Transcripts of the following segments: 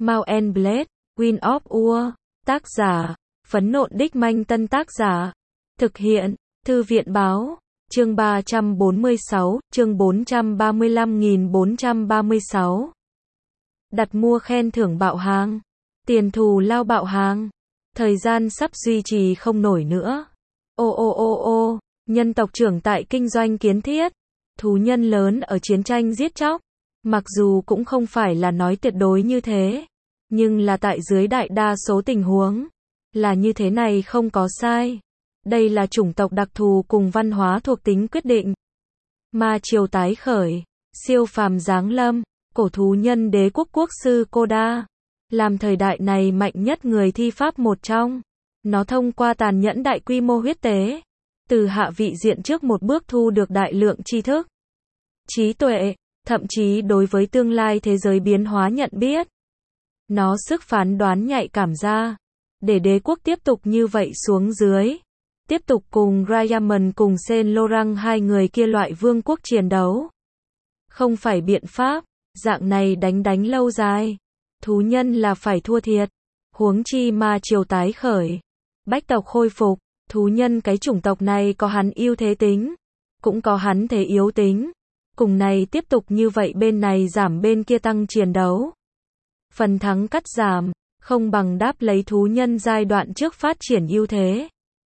Mount and Blade, Wind of War. Tác giả, Phấn Nộn Đích Manh. Tân tác giả, thực hiện, Thư viện Báo. Chương 346, chương 435.436. Đặt mua khen thưởng bạo hàng. Tiền thù lao bạo hàng. Thời gian sắp duy trì không nổi nữa. Ô, nhân tộc trưởng tại kinh doanh kiến thiết. Thú nhân lớn ở chiến tranh giết chóc. Mặc dù cũng không phải là nói tuyệt đối như thế, nhưng là tại dưới đại đa số tình huống, là như thế này không có sai. Đây là chủng tộc đặc thù cùng văn hóa thuộc tính quyết định. Ma triều tái khởi, siêu phàm giáng lâm, cổ thú nhân đế quốc quốc sư Koda, làm thời đại này mạnh nhất người thi pháp một trong. Nó thông qua tàn nhẫn đại quy mô huyết tế, từ hạ vị diện trước một bước thu được đại lượng tri thức, trí tuệ, thậm chí đối với tương lai thế giới biến hóa nhận biết. Nó sức phán đoán nhạy cảm ra, để đế quốc tiếp tục như vậy xuống dưới, tiếp tục cùng Raymond cùng Saint Laurent hai người kia loại vương quốc chiến đấu. Không phải biện pháp, dạng này đánh lâu dài, thú nhân là phải thua thiệt. Huống chi ma triều tái khởi, bách tộc khôi phục, thú nhân cái chủng tộc này có hắn ưu thế tính, cũng có hắn thế yếu tính. Cùng này tiếp tục như vậy bên này giảm bên kia tăng chiến đấu. Phần thắng cắt giảm, không bằng đáp lấy thú nhân giai đoạn trước phát triển ưu thế.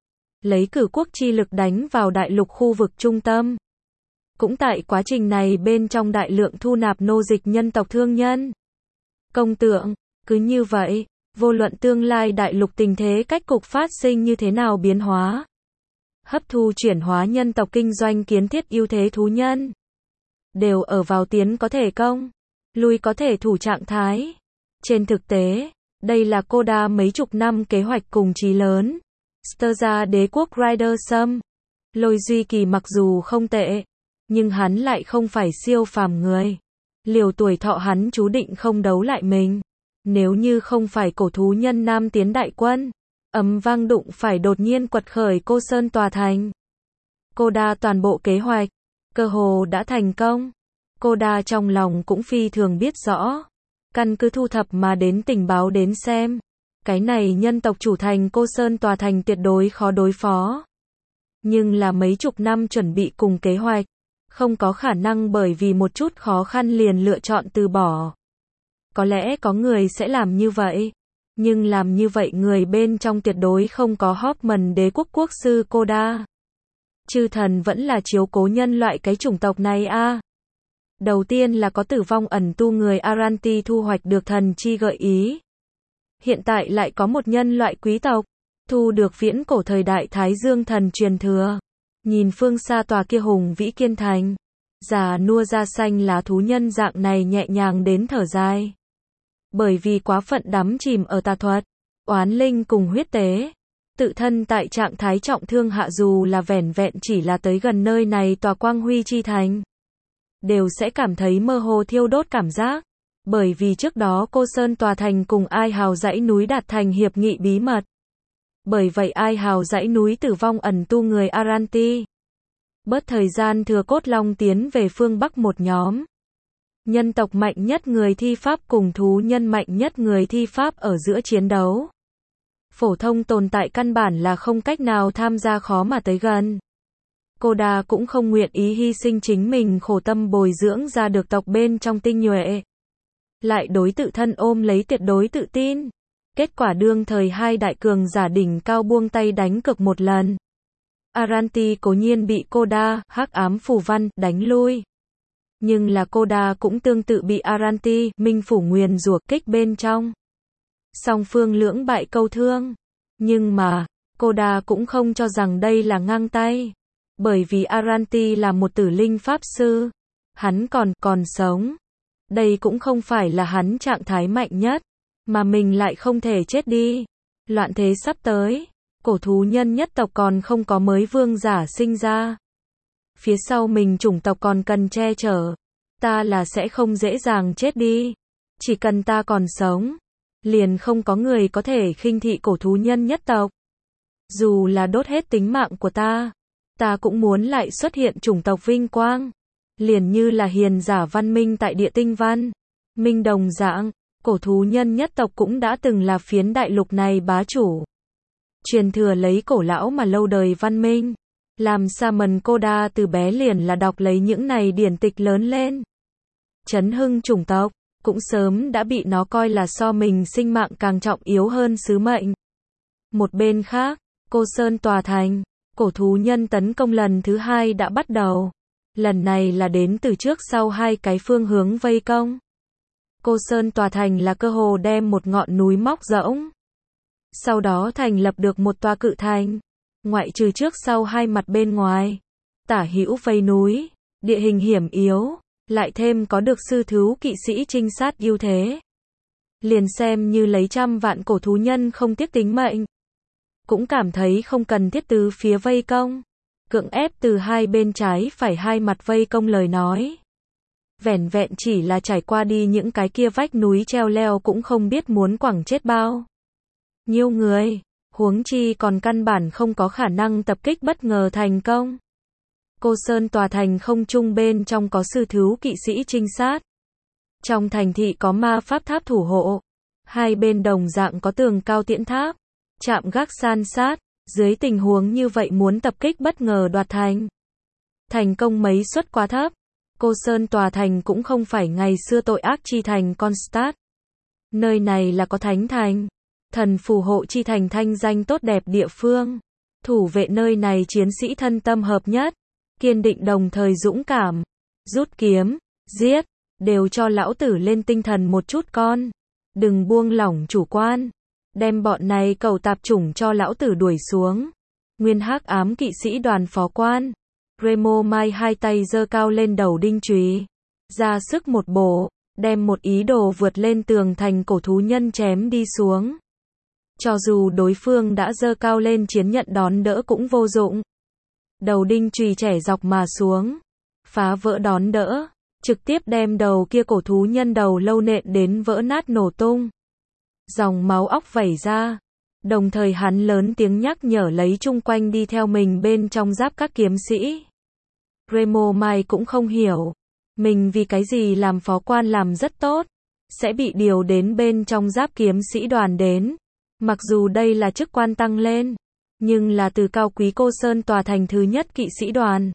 Lấy cử quốc chi lực đánh vào đại lục khu vực trung tâm. Cũng tại quá trình này bên trong đại lượng thu nạp nô dịch nhân tộc thương nhân. Công tượng, cứ như vậy, vô luận tương lai đại lục tình thế cách cục phát sinh như thế nào biến hóa. Hấp thu chuyển hóa nhân tộc kinh doanh kiến thiết ưu thế thú nhân. Đều ở vào tiến có thể công, lui có thể thủ trạng thái. Trên thực tế, đây là Koda mấy chục năm kế hoạch cùng chí lớn. Sterza đế quốc Rider Sum. Lôi Duy Kỳ mặc dù không tệ, nhưng hắn lại không phải siêu phàm người. Liều tuổi thọ hắn chú định không đấu lại mình. Nếu như không phải cổ thú nhân nam tiến đại quân, ầm vang đụng phải đột nhiên quật khởi Cô Sơn tòa thành. Koda toàn bộ kế hoạch, cơ hồ đã thành công. Koda trong lòng cũng phi thường biết rõ. Căn cứ thu thập mà đến tình báo đến xem. Cái này nhân tộc chủ thành Cô Sơn tòa thành tuyệt đối khó đối phó. Nhưng là mấy chục năm chuẩn bị cùng kế hoạch. Không có khả năng bởi vì một chút khó khăn liền lựa chọn từ bỏ. Có lẽ có người sẽ làm như vậy. Nhưng làm như vậy người bên trong tuyệt đối không có Hoffman đế quốc quốc sư Koda. Chư thần vẫn là chiếu cố nhân loại cái chủng tộc này a. Đầu tiên là có tử vong ẩn tu người Aranti thu hoạch được thần chi gợi ý. Hiện tại lại có một nhân loại quý tộc, thu được viễn cổ thời đại Thái Dương thần truyền thừa. Nhìn phương xa tòa kia hùng vĩ kiên thành, già nua da xanh lá thú nhân dạng này nhẹ nhàng đến thở dài. Bởi vì quá phận đắm chìm ở tà thuật, oán linh cùng huyết tế. Tự thân tại trạng thái trọng thương hạ dù là vẻn vẹn chỉ là tới gần nơi này tòa quang huy chi thành. Đều sẽ cảm thấy mơ hồ thiêu đốt cảm giác. Bởi vì trước đó Cô Sơn tòa thành cùng Ai Hào dãy núi đạt thành hiệp nghị bí mật. Bởi vậy Ai Hào dãy núi tử vong ẩn tu người Aranti. Bớt thời gian thừa cốt long tiến về phương Bắc một nhóm. Nhân tộc mạnh nhất người thi pháp cùng thú nhân mạnh nhất người thi pháp ở giữa chiến đấu. Phổ thông tồn tại căn bản là không cách nào tham gia khó mà tới gần. Koda cũng không nguyện ý hy sinh chính mình khổ tâm bồi dưỡng ra được tộc bên trong tinh nhuệ. Lại đối tự thân ôm lấy tuyệt đối tự tin. Kết quả đương thời hai đại cường giả đỉnh cao buông tay đánh cực một lần. Aranti cố nhiên bị Koda, hắc ám phù văn, đánh lui. Nhưng là Koda cũng tương tự bị Aranti, minh phủ nguyền rủa kích bên trong. Song phương lưỡng bại câu thương. Nhưng mà, Koda cũng không cho rằng đây là ngang tay. Bởi vì Aranti là một tử linh pháp sư. Hắn còn sống. Đây cũng không phải là hắn trạng thái mạnh nhất. Mà mình lại không thể chết đi. Loạn thế sắp tới. Cổ thú nhân nhất tộc còn không có mới vương giả sinh ra. Phía sau mình chủng tộc còn cần che chở. Ta là sẽ không dễ dàng chết đi. Chỉ cần ta còn sống. Liền không có người có thể khinh thị cổ thú nhân nhất tộc. Dù là đốt hết tính mạng của ta cũng muốn lại xuất hiện chủng tộc vinh quang. Liền như là hiền giả văn minh tại địa tinh văn. Minh đồng dạng, cổ thú nhân nhất tộc cũng đã từng là phiến đại lục này bá chủ. Truyền thừa lấy cổ lão mà lâu đời văn minh. Làm Saman Koda từ bé liền là đọc lấy những này điển tịch lớn lên. Chấn hưng chủng tộc, cũng sớm đã bị nó coi là so mình sinh mạng càng trọng yếu hơn sứ mệnh. Một bên khác, Cô Sơn tòa thành, cổ thú nhân tấn công lần thứ 2 đã bắt đầu. Lần này là đến từ trước sau hai cái phương hướng vây công. Cô Sơn tòa thành là cơ hồ đem một ngọn núi móc rỗng. Sau đó thành lập được một tòa cự thành, ngoại trừ trước sau hai mặt bên ngoài. Tả hữu vây núi, địa hình hiểm yếu, lại thêm có được sư thú kỵ sĩ trinh sát ưu thế. Liền xem như lấy trăm vạn cổ thú nhân không tiếc tính mệnh. Cũng cảm thấy không cần thiết từ phía vây công. Cưỡng ép từ hai bên trái phải hai mặt vây công lời nói. Vẻn vẹn chỉ là trải qua đi những cái kia vách núi treo leo cũng không biết muốn quẳng chết bao nhiêu người, huống chi còn căn bản không có khả năng tập kích bất ngờ thành công. Cô Sơn tòa thành không trung bên trong có sư thú kỵ sĩ trinh sát. Trong thành thị có ma pháp tháp thủ hộ. Hai bên đồng dạng có tường cao tiễn tháp, trạm gác san sát. Dưới tình huống như vậy muốn tập kích bất ngờ đoạt thành. Thành công mấy suất quá thấp. Cô Sơn tòa thành cũng không phải ngày xưa tội ác chi thành Constat. Nơi này là có thánh thành, thần phù hộ chi thành thanh danh tốt đẹp địa phương. Thủ vệ nơi này chiến sĩ thân tâm hợp nhất, kiên định đồng thời dũng cảm, rút kiếm, giết, đều cho lão tử lên tinh thần một chút con. Đừng buông lỏng chủ quan, đem bọn này cầu tạp chủng cho lão tử đuổi xuống. Nguyên hắc ám kỵ sĩ đoàn phó quan Remo Mai hai tay giơ cao lên đầu đinh chùy, ra sức một bổ, đem một ý đồ vượt lên tường thành cổ thú nhân chém đi xuống. Cho dù đối phương đã giơ cao lên chiến nhận đón đỡ cũng vô dụng. Đầu đinh chùy chẻ dọc mà xuống, phá vỡ đón đỡ, trực tiếp đem đầu kia cổ thú nhân đầu lâu nện đến vỡ nát nổ tung. Dòng máu óc vẩy ra, đồng thời hắn lớn tiếng nhắc nhở lấy chung quanh đi theo mình bên trong giáp các kiếm sĩ. Remo Mai cũng không hiểu, mình vì cái gì làm phó quan làm rất tốt, sẽ bị điều đến bên trong giáp kiếm sĩ đoàn đến. Mặc dù đây là chức quan tăng lên, nhưng là từ cao quý Cô Sơn tòa thành thứ nhất kỵ sĩ đoàn.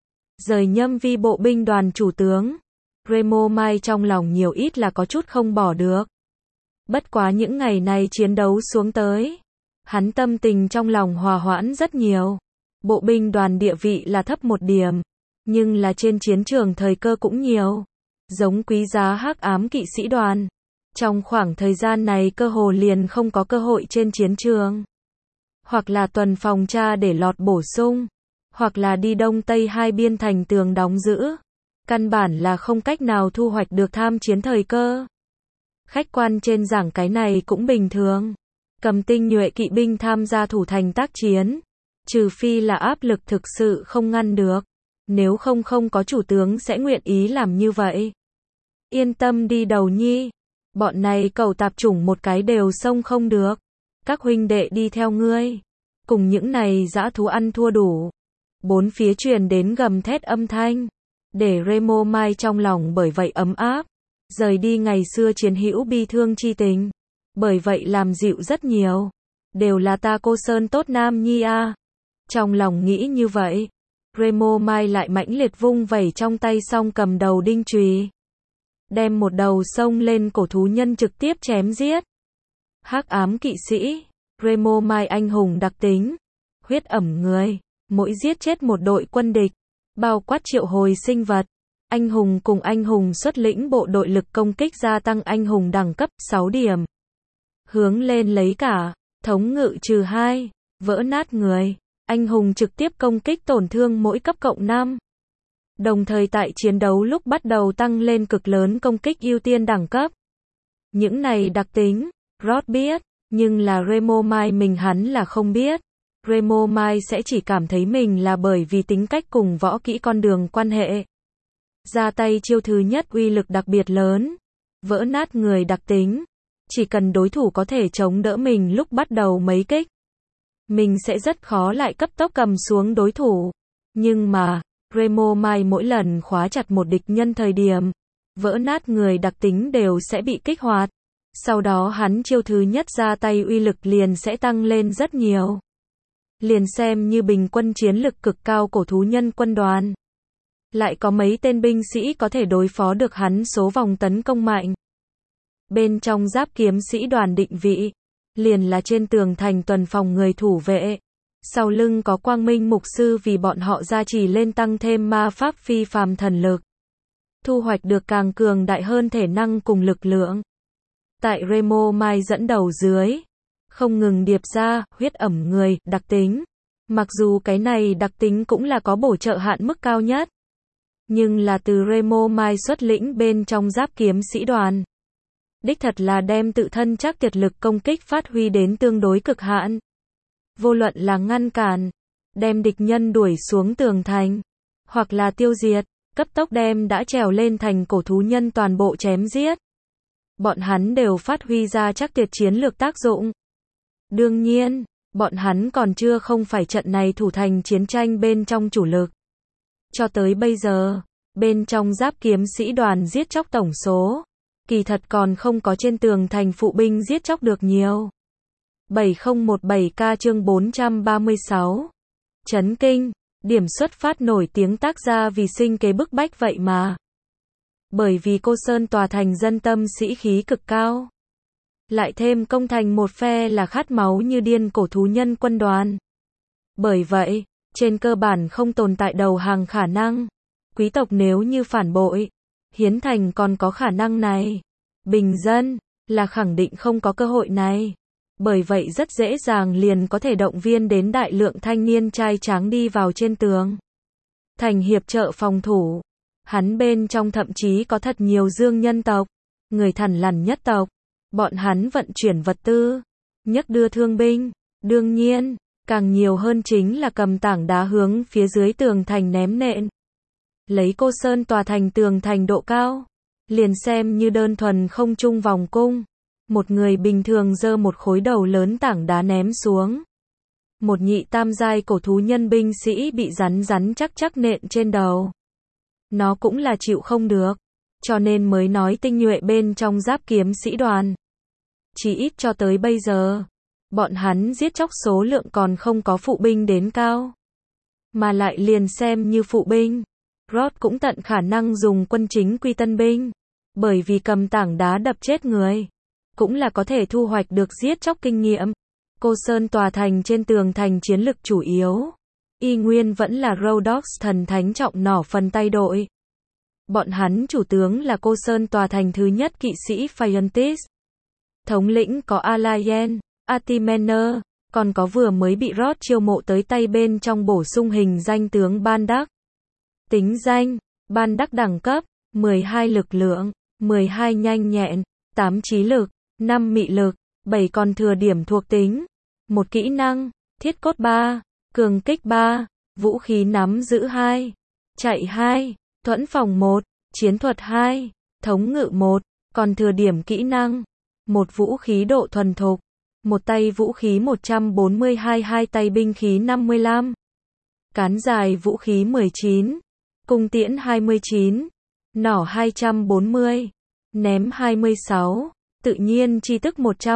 Rời nhâm vi bộ binh đoàn chủ tướng. Remo Mai trong lòng nhiều ít là có chút không bỏ được. Bất quá những ngày này chiến đấu xuống tới, hắn tâm tình trong lòng hòa hoãn rất nhiều. Bộ binh đoàn địa vị là thấp một điểm, nhưng là trên chiến trường thời cơ cũng nhiều. Giống quý giá hắc ám kỵ sĩ đoàn, trong khoảng thời gian này cơ hồ liền không có cơ hội trên chiến trường. Hoặc là tuần phòng tra để lọt bổ sung, hoặc là đi đông tây hai biên thành tường đóng giữ. Căn bản là không cách nào thu hoạch được tham chiến thời cơ. Khách quan trên giảng cái này cũng bình thường. Cầm tinh nhuệ kỵ binh tham gia thủ thành tác chiến, trừ phi là áp lực thực sự không ngăn được. Nếu không có chủ tướng sẽ nguyện ý làm như vậy. Yên tâm đi đầu nhi. Bọn này cầu tạp chủng một cái đều xông không được. Các huynh đệ đi theo ngươi. Cùng những này dã thú ăn thua đủ. Bốn phía truyền đến gầm thét âm thanh. Để Remo Mai trong lòng bởi vậy ấm áp. Rời đi ngày xưa chiến hữu bi thương chi tình. Bởi vậy làm dịu rất nhiều. Đều là ta Cô Sơn tốt nam nhi a. Trong lòng nghĩ như vậy, Remo Mai lại mãnh liệt vung vẩy trong tay song cầm đầu đinh chùy, đem một đầu xông lên cổ thú nhân trực tiếp chém giết. Hắc ám kỵ sĩ, Remo Mai anh hùng đặc tính, huyết ẩm người, mỗi giết chết một đội quân địch, bao quát triệu hồi sinh vật. Anh hùng cùng anh hùng xuất lĩnh bộ đội lực công kích gia tăng anh hùng đẳng cấp 6 điểm. Hướng lên lấy cả, thống ngự trừ 2, vỡ nát người. Anh hùng trực tiếp công kích tổn thương mỗi cấp cộng 5. Đồng thời tại chiến đấu lúc bắt đầu tăng lên cực lớn công kích ưu tiên đẳng cấp. Những này đặc tính, Rod biết, nhưng là Remo Mai mình hắn là không biết. Remo Mai sẽ chỉ cảm thấy mình là bởi vì tính cách cùng võ kỹ con đường quan hệ. Ra tay chiêu thứ nhất uy lực đặc biệt lớn, vỡ nát người đặc tính. Chỉ cần đối thủ có thể chống đỡ mình lúc bắt đầu mấy kích, mình sẽ rất khó lại cấp tốc cầm xuống đối thủ. Nhưng mà, Remo Mai mỗi lần khóa chặt một địch nhân thời điểm, vỡ nát người đặc tính đều sẽ bị kích hoạt. Sau đó hắn chiêu thứ nhất ra tay uy lực liền sẽ tăng lên rất nhiều. Liền xem như bình quân chiến lực cực cao cổ thú nhân quân đoàn. Lại có mấy tên binh sĩ có thể đối phó được hắn số vòng tấn công mạnh. Bên trong giáp kiếm sĩ đoàn định vị, liền là trên tường thành tuần phòng người thủ vệ. Sau lưng có quang minh mục sư vì bọn họ gia trì lên tăng thêm ma pháp phi phàm thần lực. Thu hoạch được càng cường đại hơn thể năng cùng lực lượng. Tại Remo Mai dẫn đầu dưới, không ngừng điệp ra, huyết ẩm người, đặc tính. Mặc dù cái này đặc tính cũng là có bổ trợ hạn mức cao nhất. Nhưng là từ Remo Mai xuất lĩnh bên trong giáp kiếm sĩ đoàn. Đích thật là đem tự thân chắc kiệt lực công kích phát huy đến tương đối cực hạn. Vô luận là ngăn cản, đem địch nhân đuổi xuống tường thành, hoặc là tiêu diệt, cấp tốc đem đã trèo lên thành cổ thú nhân toàn bộ chém giết. Bọn hắn đều phát huy ra chắc tuyệt chiến lược tác dụng. Đương nhiên, bọn hắn còn chưa không phải trận này thủ thành chiến tranh bên trong chủ lực. Cho tới bây giờ, bên trong giáp kiếm sĩ đoàn giết chóc tổng số, kỳ thật còn không có trên tường thành phụ binh giết chóc được nhiều. 7017K chương 436. Chấn kinh, điểm xuất phát nổi tiếng tác gia vì sinh kế bức bách vậy mà. Bởi vì Cô Sơn tòa thành dân tâm sĩ khí cực cao. Lại thêm công thành một phe là khát máu như điên cổ thú nhân quân đoàn. Bởi vậy, trên cơ bản không tồn tại đầu hàng khả năng. Quý tộc nếu như phản bội, hiến thành còn có khả năng này. Bình dân, là khẳng định không có cơ hội này. Bởi vậy rất dễ dàng liền có thể động viên đến đại lượng thanh niên trai tráng đi vào trên tường thành hiệp trợ phòng thủ. Hắn bên trong thậm chí có thật nhiều dương nhân tộc, người thằn lằn nhất tộc. Bọn hắn vận chuyển vật tư, nhấc đưa thương binh. Đương nhiên, càng nhiều hơn chính là cầm tảng đá hướng phía dưới tường thành ném nện. Lấy Cô Sơn tòa thành tường thành độ cao, liền xem như đơn thuần không trung vòng cung. Một người bình thường giơ một khối đầu lớn tảng đá ném xuống. Một nhị tam giai cổ thú nhân binh sĩ bị rắn chắc nện trên đầu. Nó cũng là chịu không được. Cho nên mới nói tinh nhuệ bên trong giáp kiếm sĩ đoàn. Chỉ ít cho tới bây giờ, bọn hắn giết chóc số lượng còn không có phụ binh đến cao. Mà lại liền xem như phụ binh, Rod cũng tận khả năng dùng quân chính quy tân binh. Bởi vì cầm tảng đá đập chết người, cũng là có thể thu hoạch được giết chóc kinh nghiệm. Cô Sơn tòa thành trên tường thành chiến lực chủ yếu, y nguyên vẫn là Rhodox thần thánh trọng nỏ phần tay đội. Bọn hắn chủ tướng là Cô Sơn tòa thành thứ nhất kỵ sĩ Phiontis. Thống lĩnh có Alayen, Atimener, còn có vừa mới bị Rod chiêu mộ tới tay bên trong bổ sung hình danh tướng Ban Đắc. Tính danh, Ban Đắc đẳng cấp, 12 lực lượng, 12 nhanh nhẹn, 8 trí lực, 5 mị lực, 7 còn thừa điểm thuộc tính, 1 kỹ năng, thiết cốt 3, cường kích 3, vũ khí nắm giữ 2, chạy 2, thuẫn phòng 1, chiến thuật 2, thống ngự 1, còn thừa điểm kỹ năng, 1 vũ khí độ thuần thục, 1 tay vũ khí 142, 2 tay binh khí 55, cán dài vũ khí 19, cung tiễn 29, nỏ 240, ném 26, tự nhiên chi tức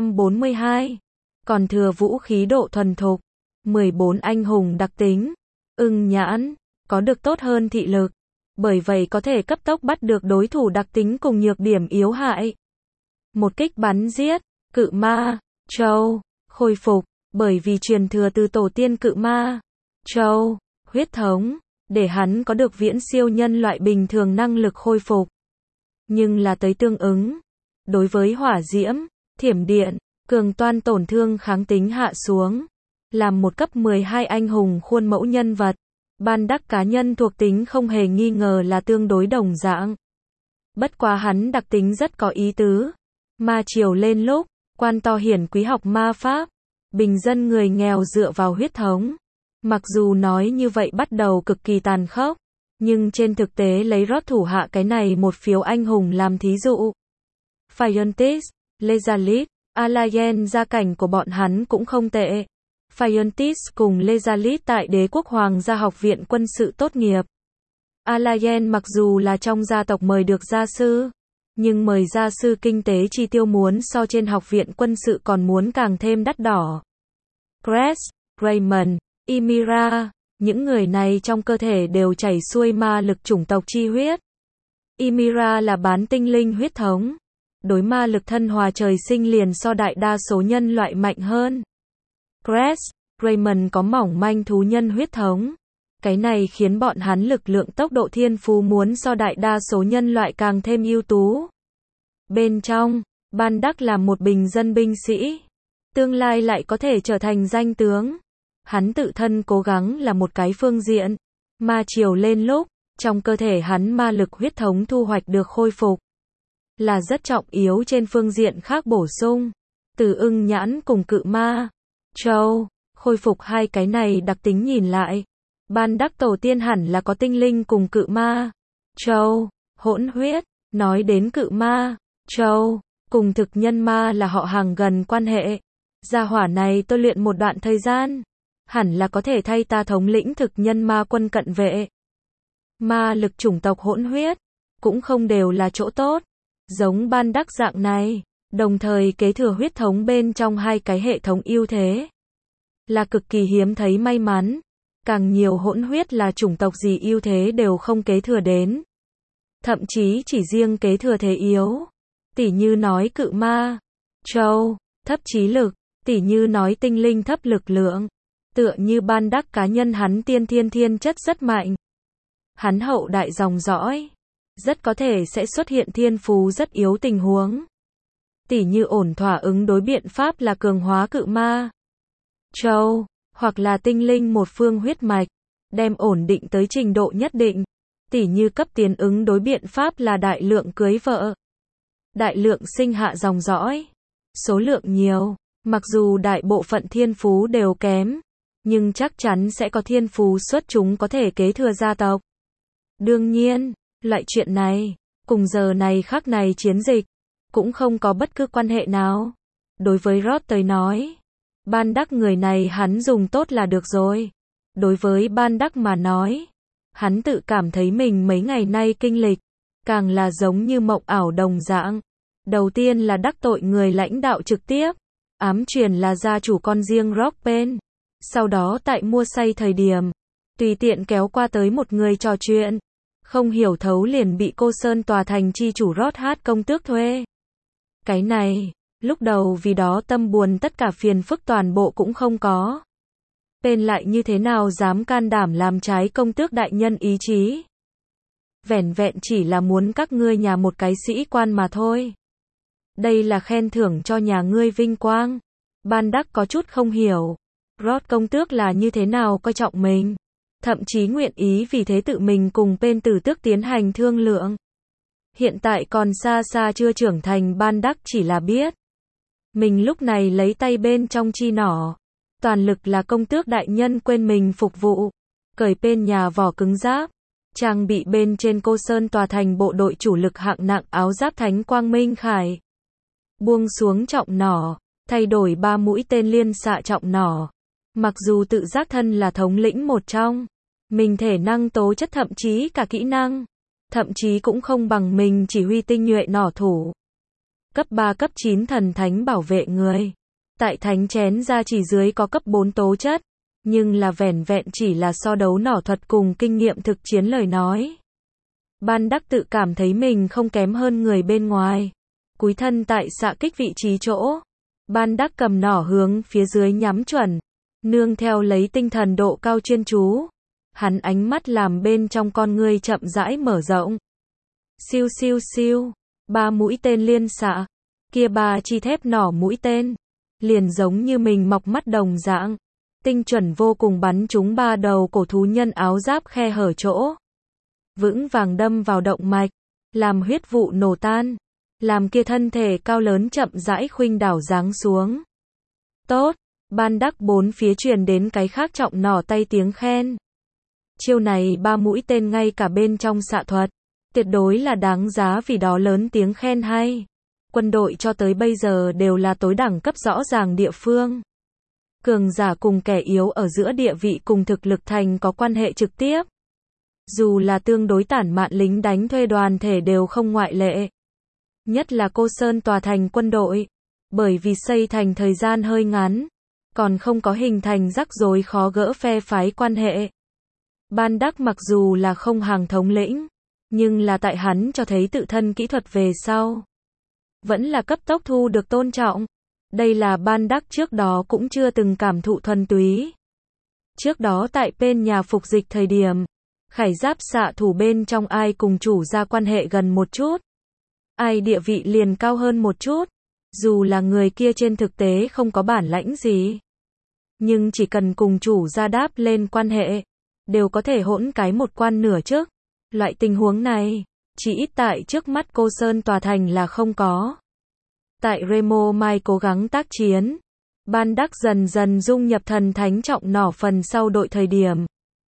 142, còn thừa vũ khí độ thuần thục, 14 anh hùng đặc tính, ưng nhãn, có được tốt hơn thị lực, bởi vậy có thể cấp tốc bắt được đối thủ đặc tính cùng nhược điểm yếu hại. Một kích bắn giết, cự ma, trâu, khôi phục, bởi vì truyền thừa từ tổ tiên cự ma, trâu, huyết thống, để hắn có được viễn siêu nhân loại bình thường năng lực khôi phục. Nhưng là tới tương ứng, đối với hỏa diễm, thiểm điện, cường toan tổn thương kháng tính hạ xuống, làm một cấp 12 anh hùng khuôn mẫu nhân vật. Ban Đắc cá nhân thuộc tính không hề nghi ngờ là tương đối đồng dạng. Bất quá hắn đặc tính rất có ý tứ. Ma triều lên lúc, quan to hiển quý học ma pháp, bình dân người nghèo dựa vào huyết thống. Mặc dù nói như vậy bắt đầu cực kỳ tàn khốc, nhưng trên thực tế lấy Rod thủ hạ cái này một phiếu anh hùng làm thí dụ. Phiontis, Lezalit, Alayen gia cảnh của bọn hắn cũng không tệ. Phiontis cùng Lezalit tại Đế quốc Hoàng gia học viện quân sự tốt nghiệp. Alayen mặc dù là trong gia tộc mời được gia sư, Nhưng mời gia sư kinh tế chi tiêu muốn so trên học viện quân sự còn muốn càng thêm đắt đỏ. Grace, Raymond, Emira, những người này trong cơ thể đều chảy xuôi ma lực chủng tộc chi huyết. Emira là bán tinh linh huyết thống. Đối ma lực thân hòa trời sinh liền so đại đa số nhân loại mạnh hơn. Grace, Raymond có mỏng manh thú nhân huyết thống. Cái này khiến bọn hắn lực lượng tốc độ thiên phú muốn so đại đa số nhân loại càng thêm ưu tú. Bên trong, Ban Đắc là một bình dân binh sĩ. Tương lai lại có thể trở thành danh tướng. Hắn tự thân cố gắng là một cái phương diện. Ma chiều lên lúc, trong cơ thể hắn ma lực huyết thống thu hoạch được khôi phục. Là rất trọng yếu trên phương diện khác bổ sung. Từ ưng nhãn cùng cự ma, châu, khôi phục hai cái này đặc tính nhìn lại. Ban Đắc tổ tiên hẳn là có tinh linh cùng cự ma, châu, hỗn huyết. Nói đến cự ma, châu, cùng thực nhân ma là họ hàng gần quan hệ. Gia hỏa này tôi luyện một đoạn thời gian. Hẳn là có thể thay ta thống lĩnh thực nhân ma quân cận vệ. Ma lực chủng tộc hỗn huyết, cũng không đều là chỗ tốt. Giống Ban Đắc dạng này, đồng thời kế thừa huyết thống bên trong hai cái hệ thống ưu thế. Là cực kỳ hiếm thấy may mắn. Càng nhiều hỗn huyết là chủng tộc gì ưu thế đều không kế thừa đến. Thậm chí chỉ riêng kế thừa thế yếu. Tỉ như nói cự ma, châu, thấp trí lực, tỉ như nói tinh linh thấp lực lượng. Tựa như Ban Đắc cá nhân hắn tiên thiên chất rất mạnh. Hắn hậu đại dòng dõi. Rất có thể sẽ xuất hiện thiên phú rất yếu tình huống. Tỉ như ổn thỏa ứng đối biện pháp là cường hóa cự ma, châu, hoặc là tinh linh một phương huyết mạch, đem ổn định tới trình độ nhất định. Tỉ như cấp tiến ứng đối biện pháp là đại lượng cưới vợ, đại lượng sinh hạ dòng dõi, số lượng nhiều, mặc dù đại bộ phận thiên phú đều kém, nhưng chắc chắn sẽ có thiên phú xuất chúng có thể kế thừa gia tộc. Đương nhiên, loại chuyện này, cùng giờ này khắc này chiến dịch, cũng không có bất cứ quan hệ nào. Đối với Rod tới nói, Ban Đắc người này hắn dùng tốt là được rồi. Đối với Ban Đắc mà nói, hắn tự cảm thấy mình mấy ngày nay kinh lịch, càng là giống như mộng ảo đồng dạng. Đầu tiên là đắc tội người lãnh đạo trực tiếp, ám truyền là gia chủ con riêng Rockpen. Sau đó tại mua say thời điểm, tùy tiện kéo qua tới một người trò chuyện, không hiểu thấu liền bị cô Sơn tòa thành chi chủ Rod hát công tước thuê. Cái này, lúc đầu vì đó tâm buồn tất cả phiền phức toàn bộ cũng không có. Pen lại như thế nào dám can đảm làm trái công tước đại nhân ý chí. Vẻn vẹn chỉ là muốn các ngươi nhà một cái sĩ quan mà thôi. Đây là khen thưởng cho nhà ngươi vinh quang. Ban Đắc có chút không hiểu. Rod công tước là như thế nào coi trọng mình. Thậm chí nguyện ý vì thế tự mình cùng Pen tử tước tiến hành thương lượng. Hiện tại còn xa xa chưa trưởng thành. Ban Đắc chỉ là biết. Mình lúc này lấy tay bên trong chi nỏ. Toàn lực là công tước đại nhân quên mình phục vụ. Cởi Pen nhà vỏ cứng giáp. Trang bị bên trên cô Sơn tòa thành bộ đội chủ lực hạng nặng áo giáp thánh quang minh khải. Buông xuống trọng nỏ. Thay đổi 3 mũi tên liên xạ trọng nỏ. Mặc dù tự giác thân là thống lĩnh một trong. Mình thể năng tố chất thậm chí cả kỹ năng. Thậm chí cũng không bằng mình chỉ huy tinh nhuệ nỏ thủ. Cấp 3 cấp 9 thần thánh bảo vệ người. Tại thánh chén ra chỉ dưới có cấp 4 tố chất. Nhưng là vẻn vẹn chỉ là so đấu nỏ thuật cùng kinh nghiệm thực chiến lời nói. Ban Đắc tự cảm thấy mình không kém hơn người bên ngoài. Cúi thân tại xạ kích vị trí chỗ. Ban Đắc cầm nỏ hướng phía dưới nhắm chuẩn. Nương theo lấy tinh thần độ cao chuyên chú. Hắn ánh mắt làm bên trong con ngươi chậm rãi mở rộng. Siêu siêu siêu. 3 mũi tên liên xạ. Kia 3 chi thép nỏ mũi tên. Liền giống như mình mọc mắt đồng dạng. Tinh chuẩn vô cùng bắn trúng 3 đầu cổ thú nhân áo giáp khe hở chỗ. Vững vàng đâm vào động mạch. Làm huyết vụ nổ tan. Làm kia thân thể cao lớn chậm rãi khuynh đảo giáng xuống. Tốt. Ban Đắc bốn phía truyền đến cái khác trọng nỏ tay tiếng khen. Chiêu này 3 mũi tên ngay cả bên trong xạ thuật. Tuyệt đối là đáng giá vì đó lớn tiếng khen hay. Quân đội cho tới bây giờ đều là tối đẳng cấp rõ ràng địa phương. Cường giả cùng kẻ yếu ở giữa địa vị cùng thực lực thành có quan hệ trực tiếp. Dù là tương đối tản mạn lính đánh thuê đoàn thể đều không ngoại lệ. Nhất là Cô Sơn tòa thành quân đội. Bởi vì xây thành thời gian hơi ngắn, còn không có hình thành rắc rối khó gỡ phe phái quan hệ. Ban Đắc mặc dù là không hàng thống lĩnh, nhưng là tại hắn cho thấy tự thân kỹ thuật về sau, vẫn là cấp tốc thu được tôn trọng. Đây là Ban Đắc trước đó cũng chưa từng cảm thụ thuần túy. Trước đó tại bên nhà phục dịch thời điểm, khải giáp xạ thủ bên trong ai cùng chủ gia quan hệ gần một chút, ai địa vị liền cao hơn một chút, dù là người kia trên thực tế không có bản lãnh gì, nhưng chỉ cần cùng chủ gia đáp lên quan hệ, đều có thể hỗn cái một quan nửa chức. Loại tình huống này, chỉ ít tại trước mắt Cô Sơn tòa thành là không có. Tại Remo Mai cố gắng tác chiến, Ban Đắc dần dần dung nhập thần thánh trọng nỏ phần sau đội thời điểm,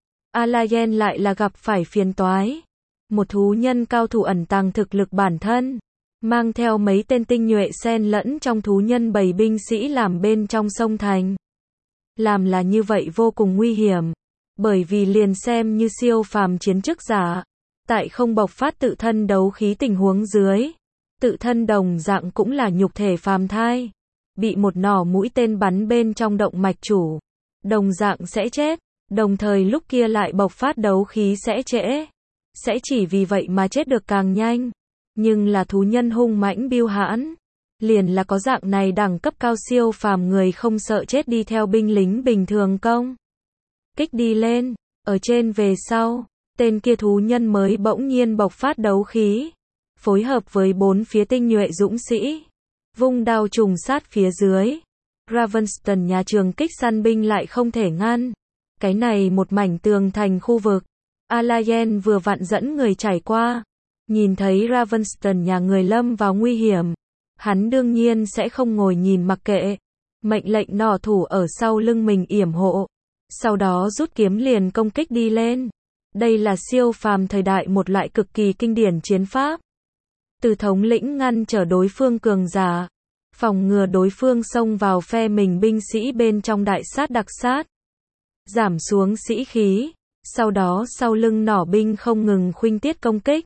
Alayen lại là gặp phải phiền toái. Một thú nhân cao thủ ẩn tàng thực lực bản thân, mang theo mấy tên tinh nhuệ xen lẫn trong thú nhân bầy binh sĩ làm bên trong sông thành. Làm là như vậy vô cùng nguy hiểm, bởi vì liền xem như siêu phàm chiến chức giả, tại không bộc phát tự thân đấu khí tình huống dưới, tự thân đồng dạng cũng là nhục thể phàm thai, bị một nỏ mũi tên bắn bên trong động mạch chủ, đồng dạng sẽ chết, đồng thời lúc kia lại bộc phát đấu khí sẽ trễ, sẽ chỉ vì vậy mà chết được càng nhanh. Nhưng là thú nhân hung mãnh biêu hãn, liền là có dạng này đẳng cấp cao siêu phàm người không sợ chết đi theo binh lính bình thường công kích đi lên, ở trên về sau, tên kia thú nhân mới bỗng nhiên bộc phát đấu khí, phối hợp với bốn phía tinh nhuệ dũng sĩ, vung đao trùng sát phía dưới. Ravenston nhà trường kích săn binh lại không thể ngăn. Cái này một mảnh tường thành khu vực, Alayen vừa vặn dẫn người trải qua, nhìn thấy Ravenston nhà người lâm vào nguy hiểm, hắn đương nhiên sẽ không ngồi nhìn mặc kệ, mệnh lệnh nỏ thủ ở sau lưng mình yểm hộ, sau đó rút kiếm liền công kích đi lên. Đây là siêu phàm thời đại một loại cực kỳ kinh điển chiến pháp. Từ thống lĩnh ngăn trở đối phương cường giả, phòng ngừa đối phương xông vào phe mình binh sĩ bên trong đại sát đặc sát, giảm xuống sĩ khí, sau đó sau lưng nỏ binh không ngừng khuynh tiết công kích.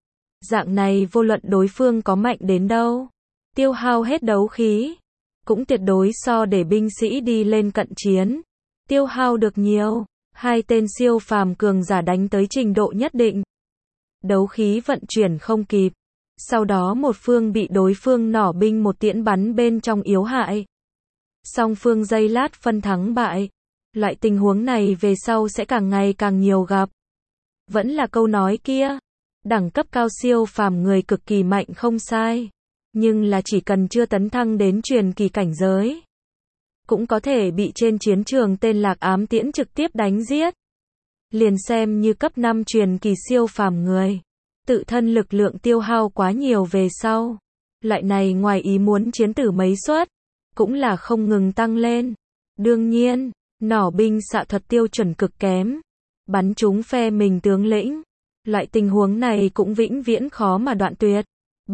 Dạng này vô luận đối phương có mạnh đến đâu, tiêu hao hết đấu khí, cũng tuyệt đối so để binh sĩ đi lên cận chiến, tiêu hao được nhiều. Hai tên siêu phàm cường giả đánh tới trình độ nhất định, đấu khí vận chuyển không kịp, sau đó một phương bị đối phương nỏ binh một tiễn bắn bên trong yếu hại. Song phương giây lát phân thắng bại. Loại tình huống này về sau sẽ càng ngày càng nhiều gặp. Vẫn là câu nói kia, đẳng cấp cao siêu phàm người cực kỳ mạnh không sai, nhưng là chỉ cần chưa tấn thăng đến truyền kỳ cảnh giới, cũng có thể bị trên chiến trường tên lạc ám tiễn trực tiếp đánh giết. Liền xem như cấp 5 truyền kỳ siêu phàm người, tự thân lực lượng tiêu hao quá nhiều về sau, loại này ngoài ý muốn chiến tử mấy suất, cũng là không ngừng tăng lên. Đương nhiên, nỏ binh xạ thuật tiêu chuẩn cực kém, bắn trúng phe mình tướng lĩnh, loại tình huống này cũng vĩnh viễn khó mà đoạn tuyệt.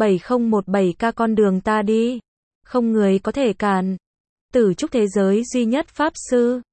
7017K con đường ta đi, không người có thể cản. Tử trúc thế giới duy nhất pháp sư,